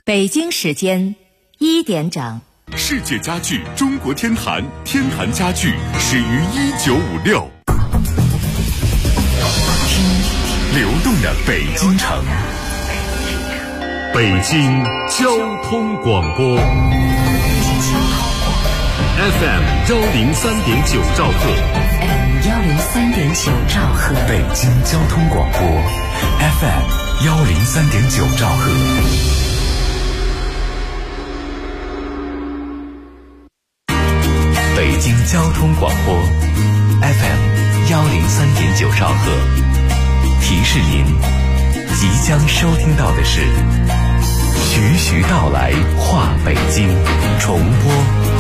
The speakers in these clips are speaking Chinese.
北京时间1点整。 世界家具中国天坛，天坛家具始于1956。流动的北京城，北京交通广播 FM 103.9兆赫 103.9兆赫， 北京交通广播 FM 103.9兆赫。北京交通广播 FM 103.9兆赫，提示您即将收听到的是徐徐道来话北京重播。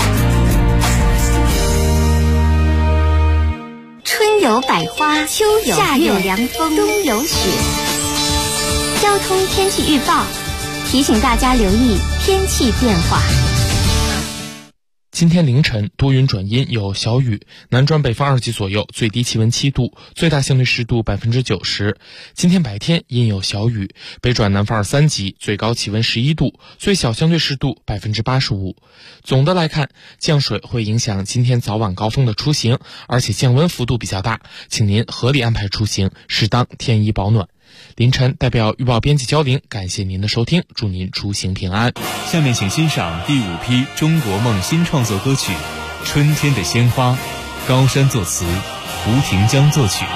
春有百花，秋有夏有凉风，冬有雪。交通天气预报提醒大家留意天气变化。 今天凌晨多云转阴，有小雨，南转北风2级左右，最低气温7度，最大相对湿度90%。今天白天阴有小雨，北转南风3级，最高气温11度，最小相对湿度85%。总的来看，降水会影响今天早晚高峰的出行，而且降温幅度比较大，请您合理安排出行，适当添衣保暖。凌晨代表预报编辑焦玲，感谢您的收听，祝您出行平安。 下面请欣赏第5批中国梦新创作歌曲《春天的鲜花》，高山作词，胡廷江作曲。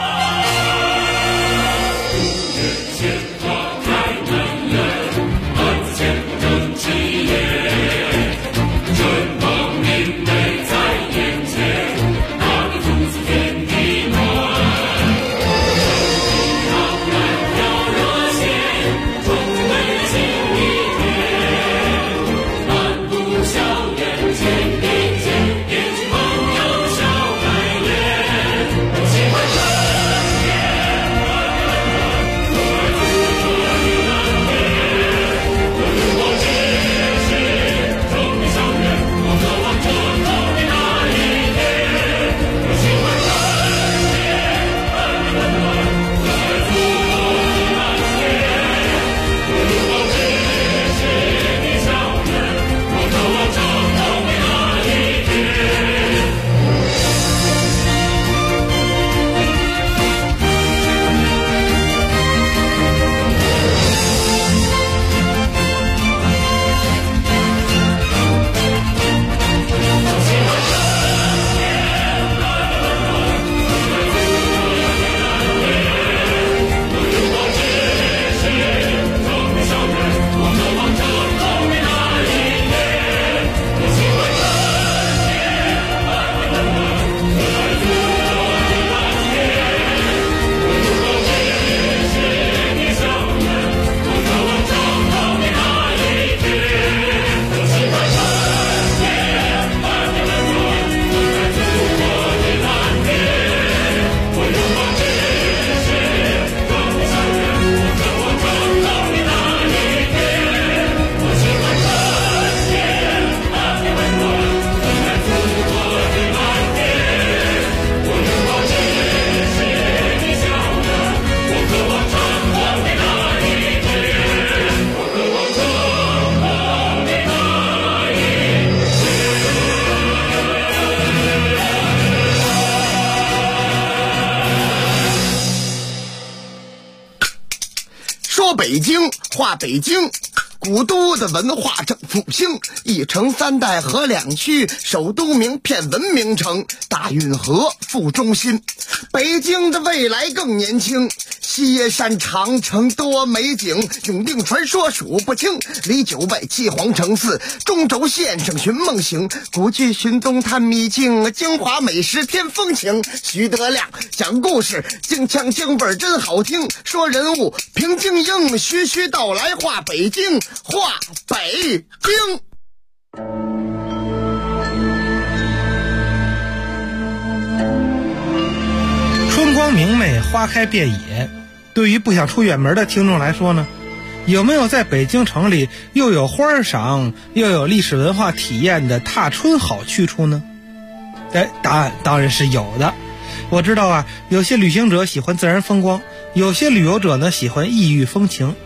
北京话北京，古都的文化正复兴，一城3代合2区，首都名片文明城，大运河副中心。北京的未来更年轻，西耶山长城多美景，永定传说数不清，李九外七皇城寺，中轴线上寻梦行，古剧寻东探秘境，京华美食添风情。徐德亮讲故事，京腔京味真好听，说人物平静英，徐徐道来话北京，话北京。 春光明媚，花开遍野。对于不想出远门的听众来说呢，有没有在北京城里又有花赏又有历史文化体验的踏春好去处呢？答案当然是有的。我知道啊，有些旅行者喜欢自然风光，有些旅游者呢喜欢异域风情，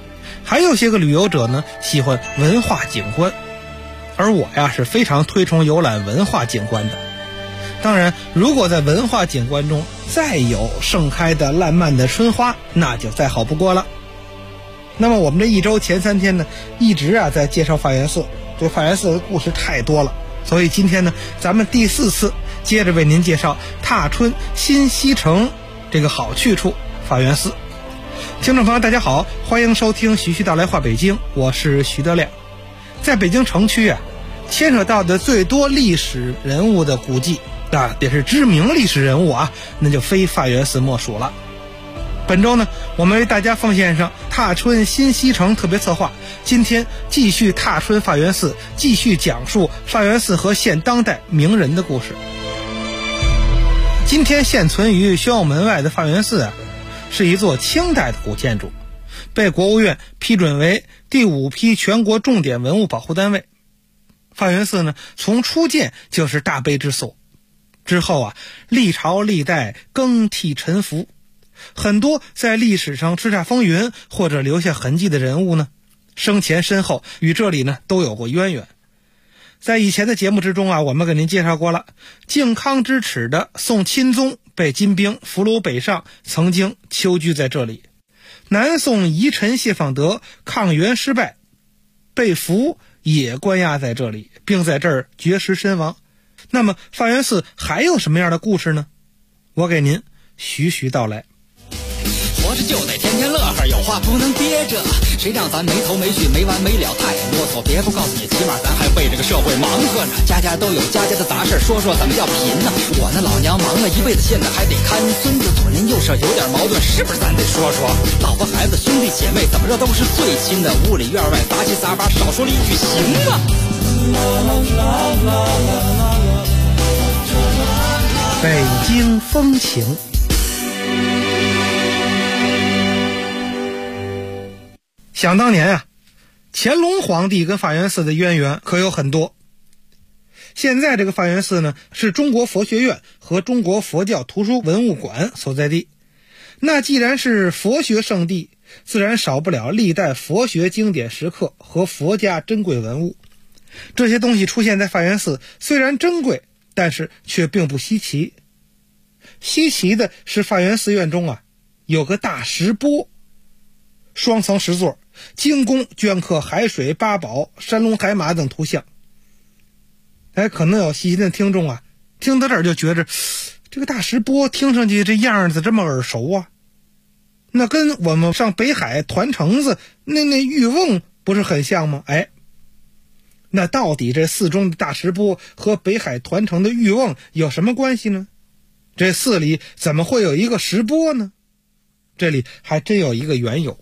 还有些个旅游者呢喜欢文化景观，而我呀是非常推崇游览文化景观的。当然，如果在文化景观中再有盛开的烂漫的春花，那就再好不过了。那么我们这一周前3天呢，一直在介绍法源寺。这法源寺的故事太多了，所以今天呢，咱们第4次接着为您介绍踏春新西城这个好去处法源寺。听众朋友大家好，欢迎收听徐徐道来话北京，我是徐德亮。在北京城区牵扯到的最多历史人物的古迹也是知名历史人物那就非法源寺莫属了。本周呢，我们为大家奉献上踏春新西城特别策划，今天继续踏春法源寺，继续讲述法源寺和现当代名人的故事。今天现存于宣武门外的法源寺是一座清代的古建筑，被国务院批准为第5批全国重点文物保护单位。法源寺呢，从初建就是大悲之所，之后历朝历代更替沉浮，很多在历史上叱咤风云或者留下痕迹的人物呢，生前身后与这里呢都有过渊源。在以前的节目之中我们给您介绍过了，靖康之耻的宋钦宗被金兵俘虏北上，曾经囚居在这里。南宋遗臣谢放德抗元失败，被俘也关押在这里，并在这儿绝食身亡。那么法源寺还有什么样的故事呢？我给您徐徐道来。 活着就得天天乐呵，有话不能憋着，谁让咱没头没绪没完没了太啰嗦，别不告诉你，起码咱还为这个社会忙活呢。家家都有家家的杂事，说说怎么叫贫呢？我那老娘忙了一辈子，现在还得看孙子，左邻右舍有点矛盾，是不是咱得说说？老婆孩子兄弟姐妹怎么着都是最亲的，屋里院外杂七杂八，少说了一句行吗？ 北京风情。想当年乾隆皇帝跟法源寺的渊源可有很多。现在这个法源寺呢，是中国佛学院和中国佛教图书文物馆所在地。那既然是佛学圣地，自然少不了历代佛学经典石刻和佛家珍贵文物。这些东西出现在法源寺，虽然珍贵，但是却并不稀奇。稀奇的是法源寺院中有个大石钵，双层石座，精工镌刻海水、八宝、山龙海马等图像。可能有细心的听众听到这儿就觉着这个大石钵听上去这样子这么耳熟那跟我们上北海团城子那玉瓮不是很像吗？那到底这寺中的大石钵和北海团城的玉瓮有什么关系呢？这寺里怎么会有一个石钵呢？这里还真有一个缘由。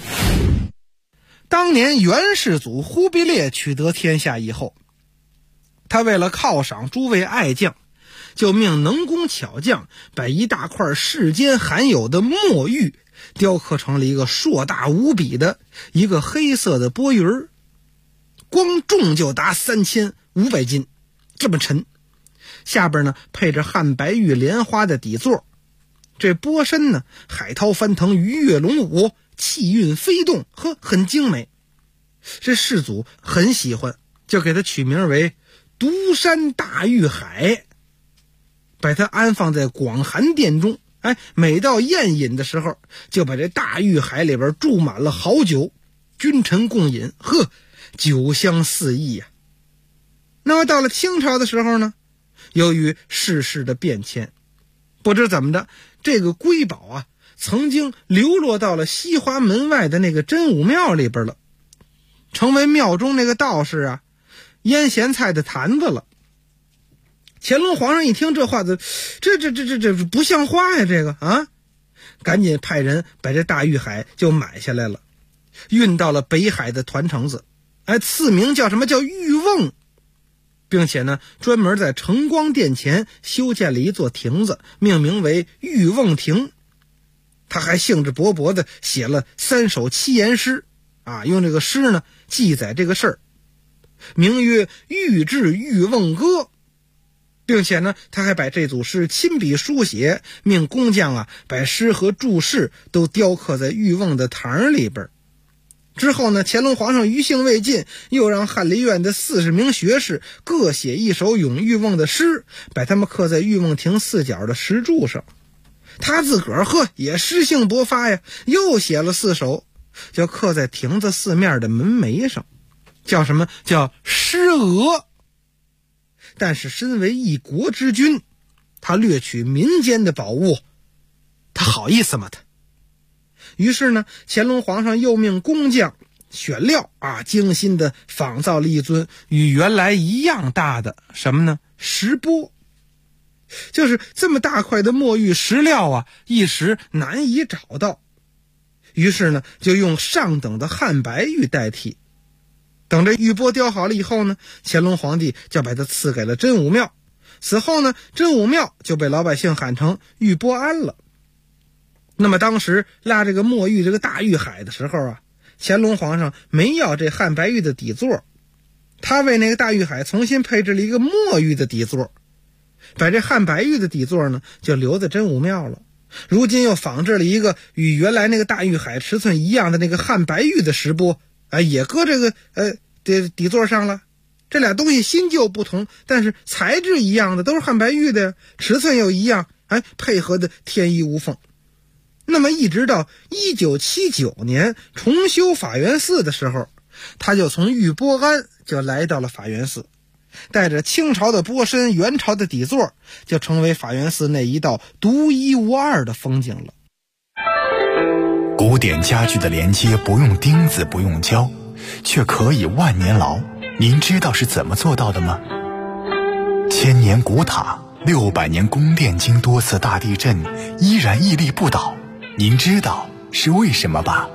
当年元世祖忽必烈取得天下以后，他为了犒赏诸位爱将，就命能工巧匠把一大块世间罕有的墨玉雕刻成了一个硕大无比的一个黑色的钵盂，光重就达3500斤，这么沉。下边呢配着汉白玉莲花的底座，这钵身呢海涛翻腾，鱼跃龙舞，气韵飞动，很精美。这世祖很喜欢，就给它取名为独山大玉海，把它安放在广寒殿中。每到宴饮的时候，就把这大玉海里边注满了好酒，君臣共饮，酒香四溢那么到了清朝的时候呢，由于世事的变迁，不知怎么的，这个瑰宝曾经流落到了西华门外的那个真武庙里边了，成为庙中那个道士腌咸菜的坛子了。乾隆皇上一听这话的，这不像话呀，这个赶紧派人把这大玉海就买下来了，运到了北海的团城子，赐名叫什么？叫玉瓮，并且呢专门在承光殿前修建了一座亭子，命名为玉瓮亭。他还兴致勃勃地写了3首7言诗用这个诗呢记载这个事儿，名曰玉制玉瓮歌，并且呢他还把这组诗亲笔书写，命工匠把诗和注释都雕刻在玉瓮的堂里边。 之后呢，乾隆皇上余兴未尽，又让翰林院的40名学士各写一首咏玉瓮的诗，把它们刻在玉瓮亭4角的石柱上。他自个儿也诗兴勃发呀，又写了4首，就刻在亭子4面的门楣上，叫什么？叫诗额。但是身为一国之君，他掠取民间的宝物，他好意思吗？他于是呢，乾隆皇上又命工匠选料精心的仿造了一尊与原来一样大的什么呢？石钵。就是这么大块的墨玉石料一时难以找到，于是呢，就用上等的汉白玉代替。等这玉钵雕好了以后呢，乾隆皇帝就把它赐给了真武庙。此后呢，真武庙就被老百姓喊成玉钵庵了。那么当时拉这个墨玉这个大玉海的时候乾隆皇上没要这汉白玉的底座，他为那个大玉海重新配置了一个墨玉的底座，把这汉白玉的底座呢就留在真武庙了。如今又仿制了一个与原来那个大玉海尺寸一样的那个汉白玉的石钵，也搁这个底座上了。这俩东西新旧不同，但是材质一样的，都是汉白玉的，尺寸又一样，配合的天衣无缝。那么一直到1979年重修法源寺的时候，他就从玉钵庵就来到了法源寺，带着清朝的钵身、元朝的底座，就成为法源寺那一道独一无二的风景了。 古典家具的连接不用钉子，不用胶，却可以万年牢。您知道是怎么做到的吗？1000年古塔，600年宫殿，经多次大地震依然屹立不倒。您知道是为什么吧？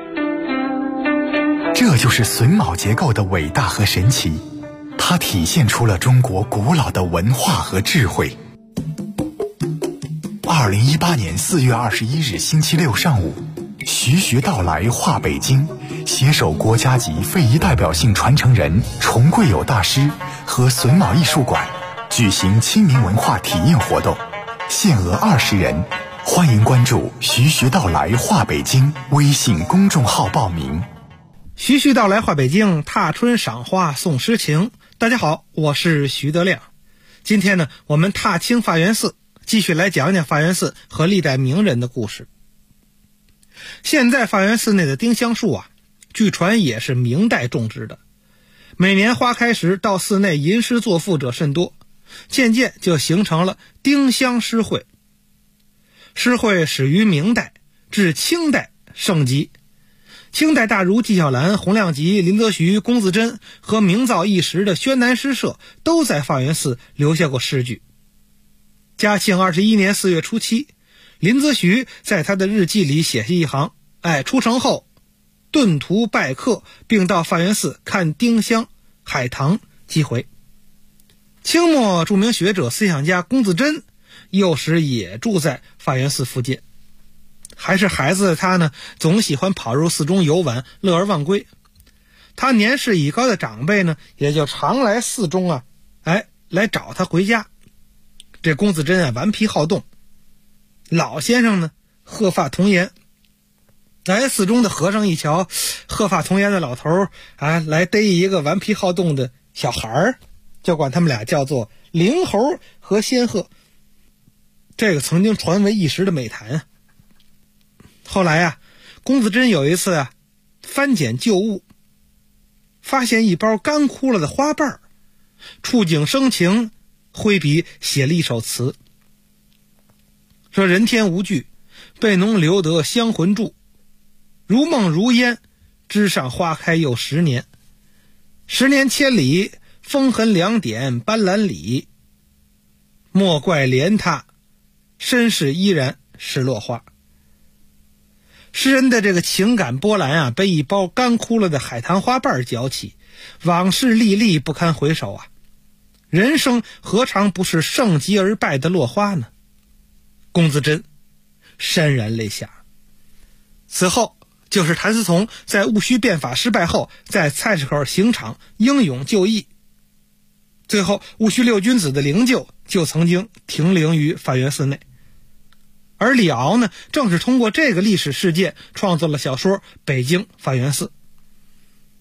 这就是榫卯结构的伟大和神奇，它体现出了中国古老的文化和智慧。2018年4月21日星期六上午，徐徐道来画北京，携手国家级非遗代表性传承人崇贵友大师和榫卯艺术馆举行亲民文化体验活动，限额20人，欢迎关注徐徐道来画北京微信公众号报名。 徐徐道来画北京，踏春赏花送诗情。大家好，我是徐德亮。今天呢，我们踏青法源寺，继续来讲讲法源寺和历代名人的故事。现在法源寺内的丁香树据传也是明代种植的，每年花开时到寺内吟诗作赋者甚多，渐渐就形成了丁香诗会。诗会始于明代，至清代盛极。清代大儒纪晓岚、洪亮吉、林则徐、龚自珍和名噪一时的宣南诗社都在法源寺留下过诗句。嘉庆21年4月初7，林则徐在他的日记里写下一行：出城后顿途拜客，并到法源寺看丁香、海棠几回。清末著名学者思想家龚自珍幼时也住在法源寺附近，还是孩子的他呢，总喜欢跑入寺中游玩，乐而忘归。他年事已高的长辈呢，也就常来寺中来找他回家。这龚自珍顽皮好动，老先生呢鹤发童颜。寺中的和尚一瞧鹤发童颜的老头来逮一个顽皮好动的小孩，就管他们俩叫做灵猴和仙鹤。这个曾经传为一时的美谈。后来龚自珍有一次翻捡旧物，发现一包干枯了的花瓣，触景生情，挥笔写了一首词，说：人天无惧，被农留得香魂住，如梦如烟，枝上花开又10年，10年千里，风痕2点斑斓里，莫怪怜他，身世依然是落花。诗人的这个情感波澜被一包干枯了的海棠花瓣搅起，往事历历不堪回首人生何尝不是盛极而败的落花呢？龚自珍潸然泪下。此后就是谭嗣同在戊戌变法失败后，在菜市口刑场英勇就义，最后戊戌6君子的灵柩就曾经停灵于法源寺内。而李敖呢，正是通过这个历史事件创作了小说《北京法源寺》。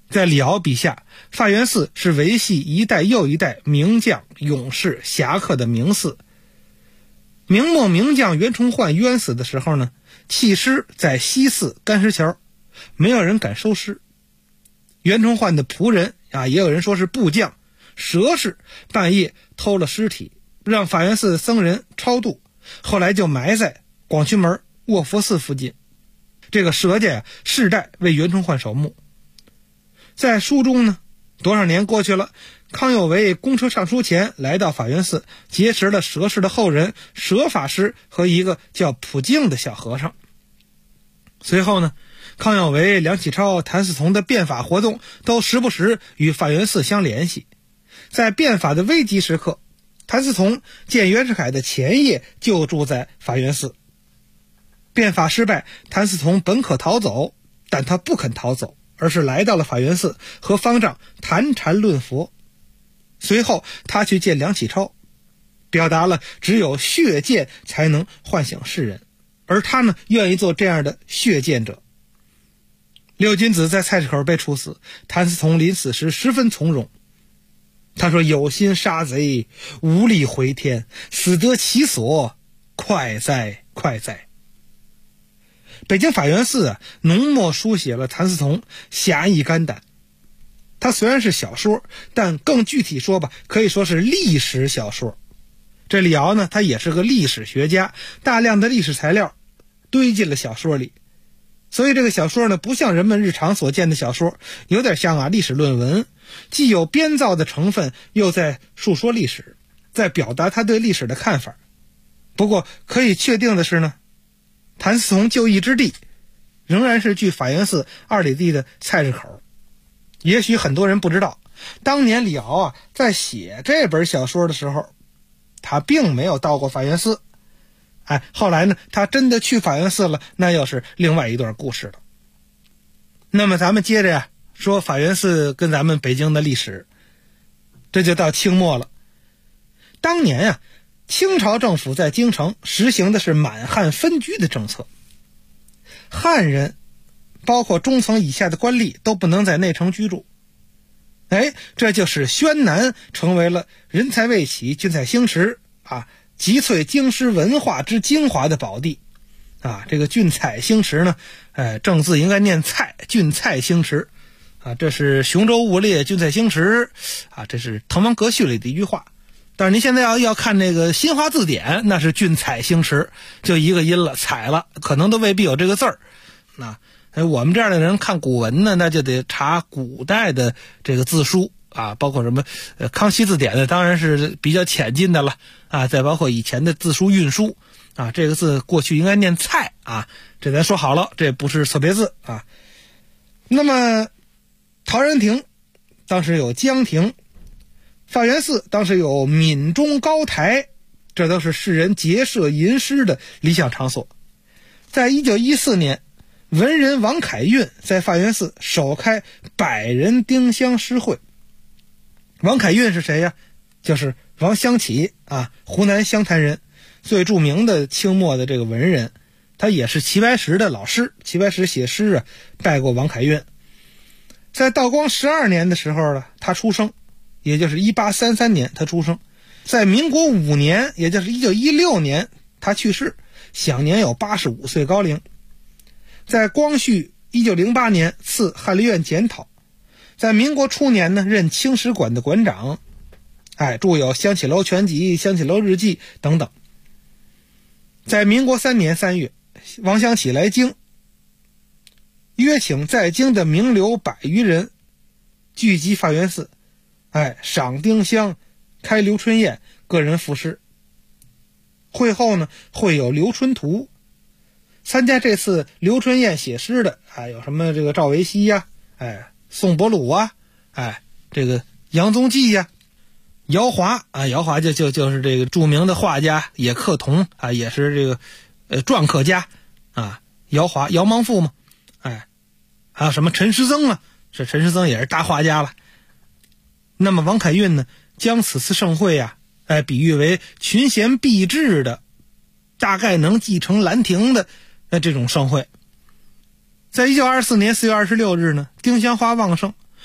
在李敖笔下，法源寺是维系一代又一代名将、勇士、侠客的名寺。明末名将袁崇焕冤死的时候呢，弃尸在西寺干石桥，没有人敢收尸。袁崇焕的仆人也有人说是部将佘氏，半夜偷了尸体，让法源寺僧人超度，后来就埋在广渠门卧佛寺附近。这个佘家世代为袁崇焕守墓。在书中呢，多少年过去了，康有为公车上书前来到法源寺，结识了佘氏的后人佘法师和一个叫普净的小和尚。随后呢，康有为、梁启超、谭嗣同的变法活动都时不时与法源寺相联系。在变法的危急时刻，谭嗣同见袁世凯的前夜就住在法源寺。变法失败，谭嗣同本可逃走，但他不肯逃走，而是来到了法源寺和方丈谈禅论佛。随后他去见梁启超，表达了只有血剑才能唤醒世人，而他呢，愿意做这样的血剑者。六君子在菜市口被处死，谭嗣同临死时十分从容。他说：“有心杀贼，无力回天，死得其所，快哉快哉。”北京法源寺浓墨书写了谭嗣同侠义肝胆。它虽然是小说，但更具体说吧，可以说是历史小说。这李敖呢，他也是个历史学家，大量的历史材料堆进了小说里。所以这个小说呢，不像人们日常所见的小说，有点像历史论文，既有编造的成分，又在述说历史，在表达他对历史的看法。不过可以确定的是呢，谭嗣同就义之地仍然是距法源寺2里地的菜市口。也许很多人不知道，当年李敖在写这本小说的时候，他并没有到过法源寺。后来呢，他真的去法源寺了，那又是另外一段故事了。那么咱们接着说法源寺跟咱们北京的历史，这就到清末了。当年清朝政府在京城实行的是满汉分居的政策，汉人包括中层以下的官吏都不能在内城居住。这就使宣南成为了人才未起，俊才兴驰集萃京师文化之精华的宝地这个俊才兴驰呢，正字应该念蔡，俊才兴驰这是雄州雾列俊才兴驰这是滕王阁序里的一句话。但是您现在要看那个新华字典，那是俊才兴驰，就一个音了，采了，可能都未必有这个字儿。我们这样的人看古文呢，那就得查古代的这个字书包括什么康熙字典呢，当然是比较浅近的了再包括以前的字书运输这个字过去应该念蔡这咱说好了，这不是错别字那么陶然亭当时有江亭，法源寺当时有闽中高台，这都是世人结社吟诗的理想场所。在1914年，文人王凯运在法源寺首开100人丁香诗会。王凯运是谁呀？就是王湘起湖南湘潭人，最著名的清末的这个文人，他也是齐白石的老师。齐白石写诗拜过王凯运。在道光12年的时候呢，他出生，也就是1833年他出生。在民国5年，也就是1916年他去世，享年有85岁高龄。在光绪1908年赐翰林院检讨，在民国初年呢，任清史馆的馆长，著有《香起楼全集》《香起楼日记》等等。在民国3年3月，王湘起来京，约请在京的名流100余人聚集法源寺，赏丁香，开留春宴，个人赋诗。会后呢，会有留春图。参加这次留春宴写诗的有什么这个赵维熙宋伯鲁这个杨宗济姚华姚华就是这个著名的画家，也刻铜也是这个篆刻家姚华姚芒富嘛还有什么陈师曾这陈师曾也是大画家了。那么王凯运呢，将此次盛会比喻为群贤毕至的，大概能继承兰亭的这种盛会。在1924年4月26日呢，丁香花旺盛，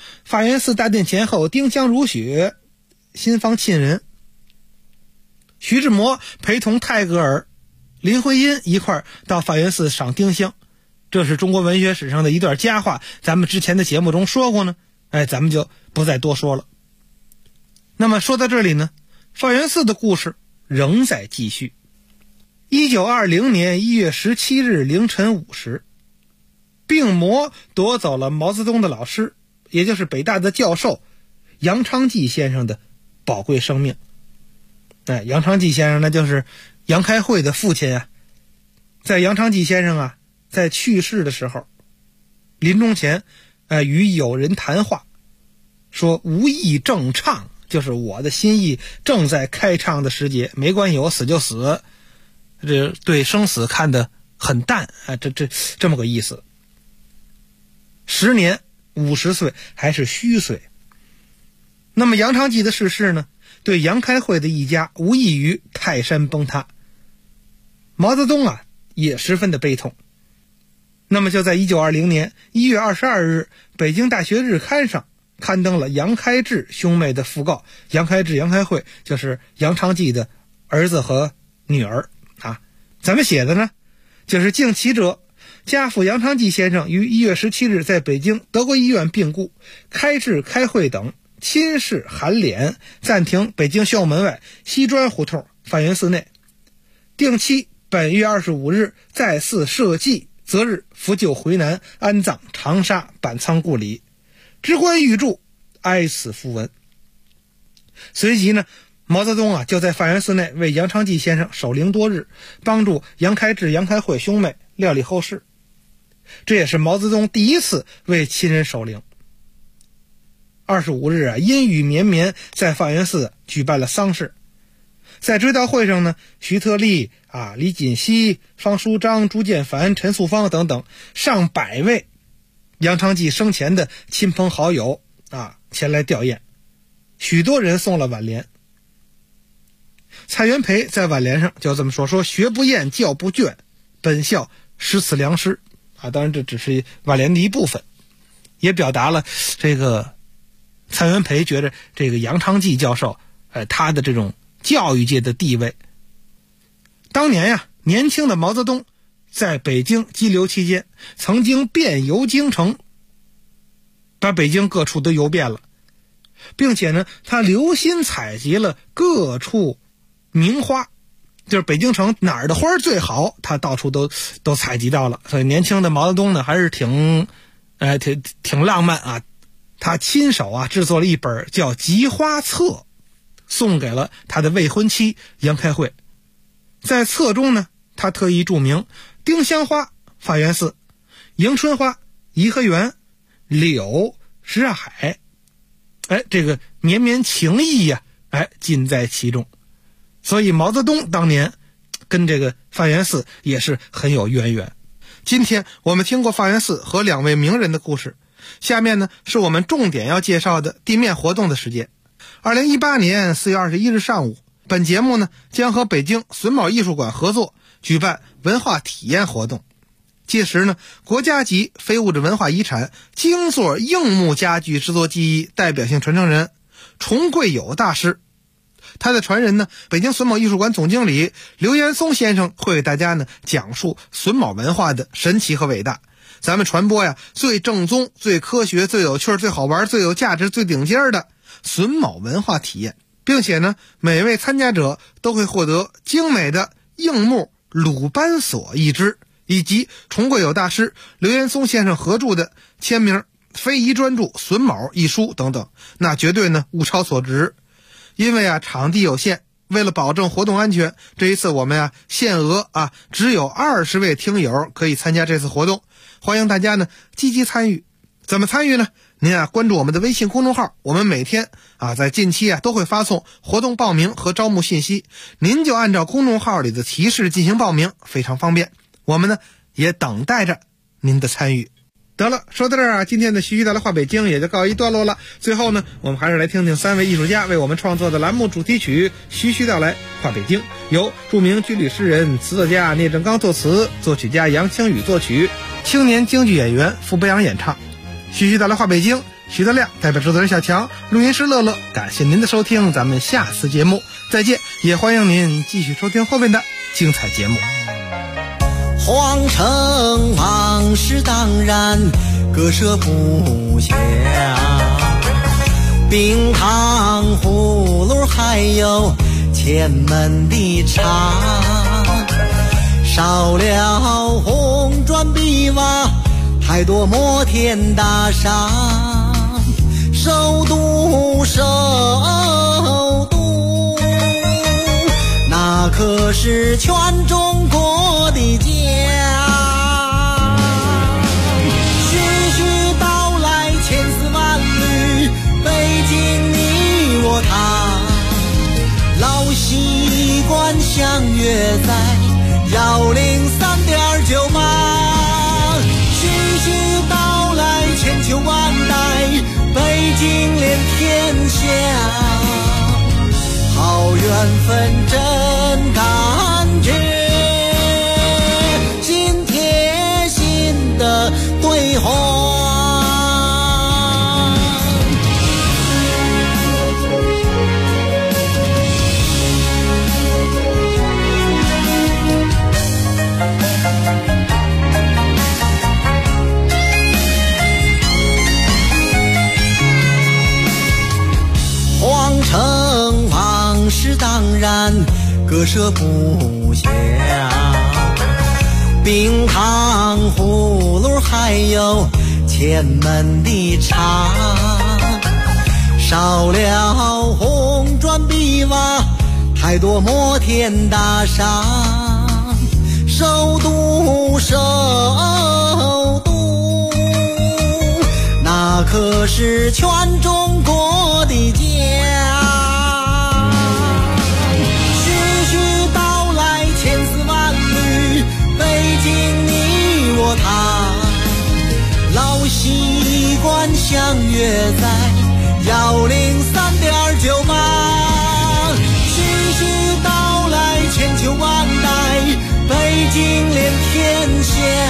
法源寺大殿前后丁香如雪，新房沁人。徐志摩陪同泰戈尔、林徽因一块到法源寺赏丁香，这是中国文学史上的一段佳话，咱们之前的节目中说过呢，咱们就不再多说了。那么说到这里呢，法源寺的故事仍在继续。1920年1月17日凌晨5时，病魔夺走了毛泽东的老师，也就是北大的教授杨昌济先生的宝贵生命。杨昌济先生那就是杨开慧的父亲啊。在杨昌济先生在去世的时候，临终前与友人谈话，说无意正畅，就是我的心意正在开唱的时节，没关系，我死就死，这对生死看得很淡这么个意思。10年50岁还是虚岁。那么杨昌济的逝世呢，对杨开慧的一家无异于泰山崩塌。毛泽东也十分的悲痛。那么就在1920年1月22日北京大学日刊上刊登了杨开智兄妹的讣告。杨开智、杨开慧就是杨昌济的儿子和女儿怎么写的呢？就是敬其者，家父杨昌济先生于1月17日在北京德国医院病故，开智、开慧等亲事函敛，暂停北京宣武门外西砖胡同法源寺内，定期本月25日在寺设祭，择日扶柩回南，安葬长沙板仓故里。知官御注哀此讣文。随即呢，毛泽东就在法源寺内为杨昌济先生守灵多日，帮助杨开智、杨开慧兄妹料理后事。这也是毛泽东第一次为亲人守灵。25日阴雨绵绵，在法源寺举办了丧事。在追悼会上呢，徐特立李锦熙、方书章、朱建凡、陈素芳等等上百位杨昌济生前的亲朋好友前来吊唁，许多人送了挽联。蔡元培在挽联上就这么说学不厌，教不倦，本校师此良师当然这只是挽联的一部分，也表达了这个蔡元培觉得这个杨昌济教授他的这种教育界的地位。当年年轻的毛泽东在北京羁留期间，曾经遍游京城，把北京各处都游遍了，并且呢，他留心采集了各处名花，就是北京城哪儿的花最好，他到处都采集到了。所以年轻的毛泽东呢，还是挺浪漫他亲手制作了一本叫《集花册》，送给了他的未婚妻杨开慧。在册中呢，他特意注明丁香花法源寺，迎春花颐和园，柳什刹海，这个绵绵情意尽在其中。所以毛泽东当年跟这个法源寺也是很有渊源。今天我们听过法源寺和2位名人的故事，下面呢是我们重点要介绍的地面活动的时间。2018年4月21日上午，本节目呢将和北京榫卯艺术馆合作举办文化体验活动。届时呢，国家级非物质文化遗产京座硬木家具制作技艺代表性传承人崇贵友大师，他的传人呢，北京榫卯艺术馆总经理刘延松先生会给大家呢讲述榫卯文化的神奇和伟大。咱们传播最正宗、最科学、最有趣、最好玩、最有价值、最顶尖的榫卯文化体验，并且呢，每位参加者都会获得精美的硬木鲁班锁一只，以及崇贵友大师刘延松先生合著的签名非遗专著《榫卯》一书等等，那绝对呢物超所值。因为场地有限，为了保证活动安全，这一次我们限额只有20位听友可以参加这次活动，欢迎大家呢积极参与。怎么参与呢？您关注我们的微信公众号，我们每天在近期都会发送活动报名和招募信息，您就按照公众号里的提示进行报名，非常方便。我们呢也等待着您的参与。得了，说到这儿今天的徐徐道来话北京也就告一段落了。最后呢，我们还是来听听3位艺术家为我们创作的栏目主题曲《徐徐道来话北京》，由著名军旅诗人、词作家聂正刚作词，作曲家杨清宇作曲，青年京剧演员傅北阳演唱。徐徐道来话北京， 徐德亮，代表制作人小强，录音师乐乐，感谢您的收听，咱们下次节目再见，也欢迎您继续收听后面的精彩节目。 皇城往事当然割舍不下，冰糖葫芦还有前门的茶，少了红砖碧瓦，太多摩天大厦，首都首都，那可是全中国的家。徐徐道来千丝万缕，北京你我他，老习惯相约在103.9码。徐徐道来千秋万代，北京连天下，好缘分真感觉，心贴心的对话。皇城往事当然割舍不下，冰糖葫芦还有前门的茶，少了红砖碧瓦，太多摩天大厦，首都首都，那可是全中国的家。徐徐道来千丝万缕，北京你我他，老习惯相约在103.9码。徐徐道来千秋万代，北京连天下，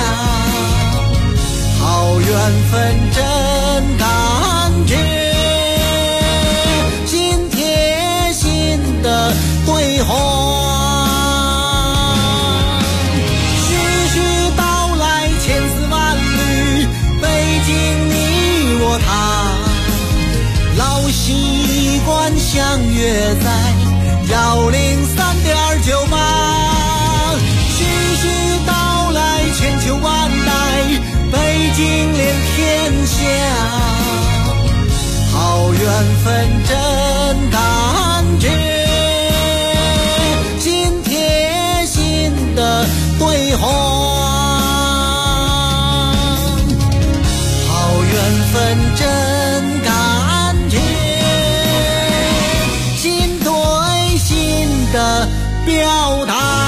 好缘分真感觉，心贴心的对话。徐徐道来千丝万缕，北京你我他，老习惯相约在103.9码。徐徐道来千秋万代，北京连天下，好缘分真感觉，心贴心的对话。好缘分真感觉，心对心的表达。